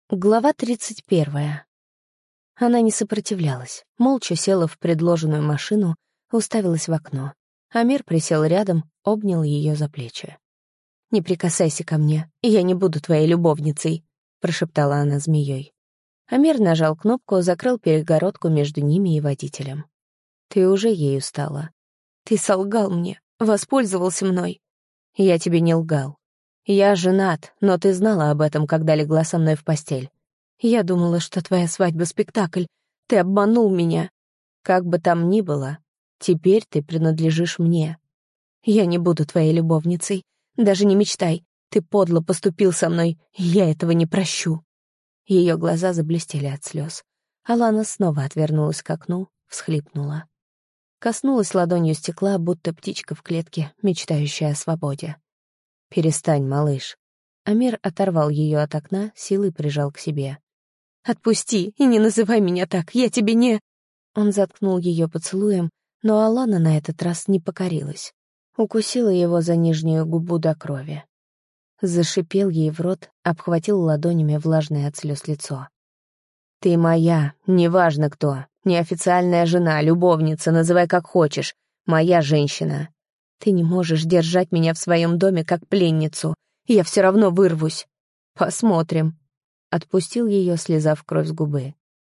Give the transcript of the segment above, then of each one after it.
Глава 31. Она не сопротивлялась, молча села в предложенную машину, уставилась в окно. Амир присел рядом, обнял ее за плечи. «Не прикасайся ко мне, я не буду твоей любовницей», — прошептала она змеей. Амир нажал кнопку, закрыл перегородку между ними и водителем. «Ты уже ею стала. Ты солгал мне, воспользовался мной». «Я тебе не лгал. Я женат, но ты знала об этом, когда легла со мной в постель. Я думала, что твоя свадьба — спектакль. Ты обманул меня. Как бы там ни было, теперь ты принадлежишь мне. Я не буду твоей любовницей. Даже не мечтай. Ты подло поступил со мной, и я этого не прощу». Ее глаза заблестели от слез. Алана снова отвернулась к окну, всхлипнула. Коснулась ладонью стекла, будто птичка в клетке, мечтающая о свободе. «Перестань, малыш». Амир оторвал ее от окна, силой прижал к себе. «Отпусти и не называй меня так, я тебе не...» Он заткнул ее поцелуем, но Алана на этот раз не покорилась. Укусила его за нижнюю губу до крови. Зашипел ей в рот, обхватил ладонями влажное от слез лицо. «Ты моя, неважно кто, неофициальная жена, любовница, называй как хочешь, моя женщина. Ты не можешь держать меня в своем доме как пленницу. Я все равно вырвусь. Посмотрим». Отпустил ее, слезав кровь с губы.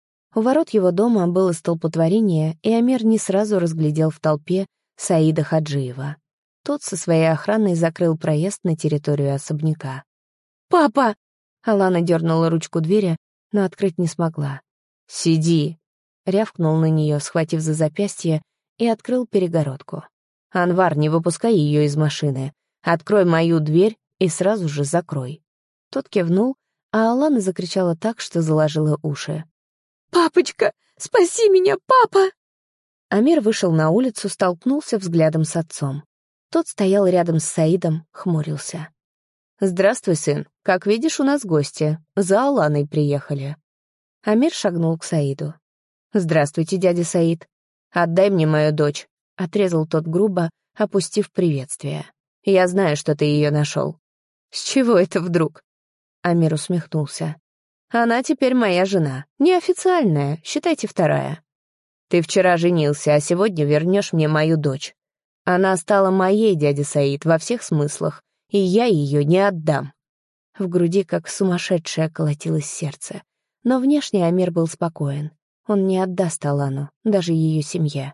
У ворот его дома было столпотворение, и Амир не сразу разглядел в толпе Саида Хаджиева. Тот со своей охраной закрыл проезд на территорию особняка. «Папа!» Алана дернула ручку двери, но открыть не смогла. «Сиди!» — рявкнул на нее, схватив за запястье, и открыл перегородку. «Анвар, не выпускай ее из машины. Открой мою дверь и сразу же закрой». Тот кивнул, а Алана закричала так, что заложила уши. «Папочка, спаси меня, папа!» Амир вышел на улицу, столкнулся взглядом с отцом. Тот стоял рядом с Саидом, хмурился. «Здравствуй, сын. Как видишь, у нас гости. За Аланой приехали». Амир шагнул к Саиду. «Здравствуйте, дядя Саид. Отдай мне мою дочь», — отрезал тот грубо, опустив приветствие. «Я знаю, что ты ее нашел». «С чего это вдруг?» Амир усмехнулся. «Она теперь моя жена. Неофициальная, считайте, вторая. Ты вчера женился, а сегодня вернешь мне мою дочь. Она стала моей, дядя Саид, во всех смыслах, и я ее не отдам». В груди, как сумасшедшее, колотилось сердце. Но внешне Амир был спокоен. Он не отдаст Алану, даже ее семье.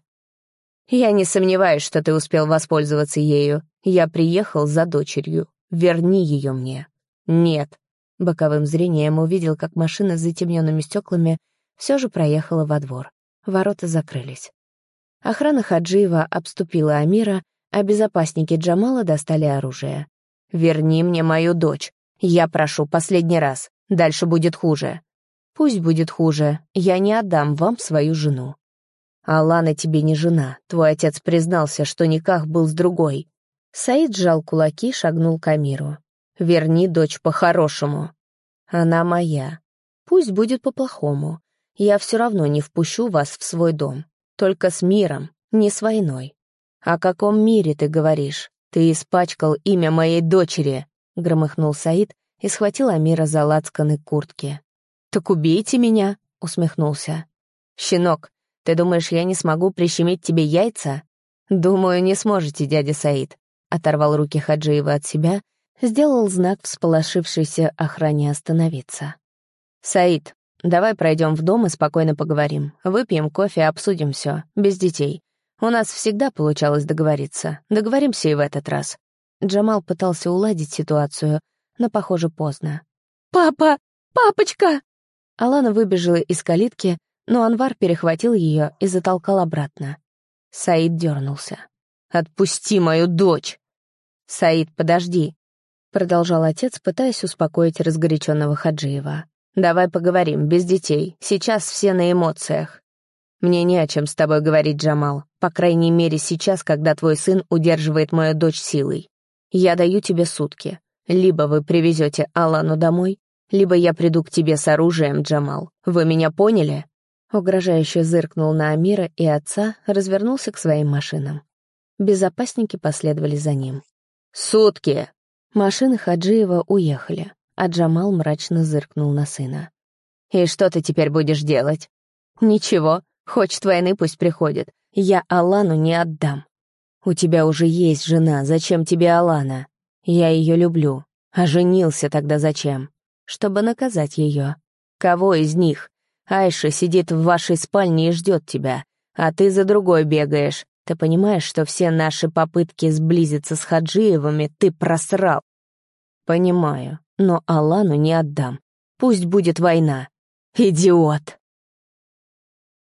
«Я не сомневаюсь, что ты успел воспользоваться ею. Я приехал за дочерью. Верни ее мне». «Нет». Боковым зрением увидел, как машина с затемненными стеклами все же проехала во двор. Ворота закрылись. Охрана Хаджиева обступила Амира, а безопасники Джамала достали оружие. «Верни мне мою дочь. Я прошу, последний раз. Дальше будет хуже». «Пусть будет хуже. Я не отдам вам свою жену». «Алана тебе не жена. Твой отец признался, что никах был с другой». Саид сжал кулаки, шагнул к Амиру. «Верни дочь по-хорошему. Она моя. Пусть будет по-плохому. Я все равно не впущу вас в свой дом. Только с миром, не с войной». «О каком мире ты говоришь? Ты испачкал имя моей дочери», — громыхнул Саид и схватил Амира за лацканы куртки. «Так убейте меня», — усмехнулся. «Щенок, ты думаешь, я не смогу прищемить тебе яйца?» «Думаю, не сможете, дядя Саид», — оторвал руки Хаджиева от себя, сделал знак всполошившейся охране остановиться. «Саид, давай пройдем в дом и спокойно поговорим. Выпьем кофе, обсудим все, без детей. У нас всегда получалось договориться. Договоримся и в этот раз». Джамал пытался уладить ситуацию, но, похоже, поздно. «Папа! Папочка!» Алана выбежала из калитки, но Анвар перехватил ее и затолкал обратно. Саид дернулся. «Отпусти мою дочь!» «Саид, подожди!» — продолжал отец, пытаясь успокоить разгоряченного Хаджиева. «Давай поговорим, без детей. Сейчас все на эмоциях». «Мне не о чем с тобой говорить, Джамал. По крайней мере, сейчас, когда твой сын удерживает мою дочь силой. Я даю тебе сутки. Либо вы привезете Алану домой, либо я приду к тебе с оружием, Джамал. Вы меня поняли?» Угрожающе зыркнул на Амира и отца, развернулся к своим машинам. Безопасники последовали за ним. «Сутки!» Машины Хаджиева уехали. а Джамал мрачно зыркнул на сына. «И что ты теперь будешь делать?» «Ничего, хочет войны, пусть приходит. Я Алану не отдам». «У тебя уже есть жена, зачем тебе Алана? Я ее люблю. А женился тогда зачем? Чтобы наказать ее. Кого из них? Айша сидит в вашей спальне и ждет тебя, а ты за другой бегаешь. Ты понимаешь, что все наши попытки сблизиться с Хаджиевыми ты просрал?» «Понимаю, но Алану не отдам. Пусть будет война». «Идиот!»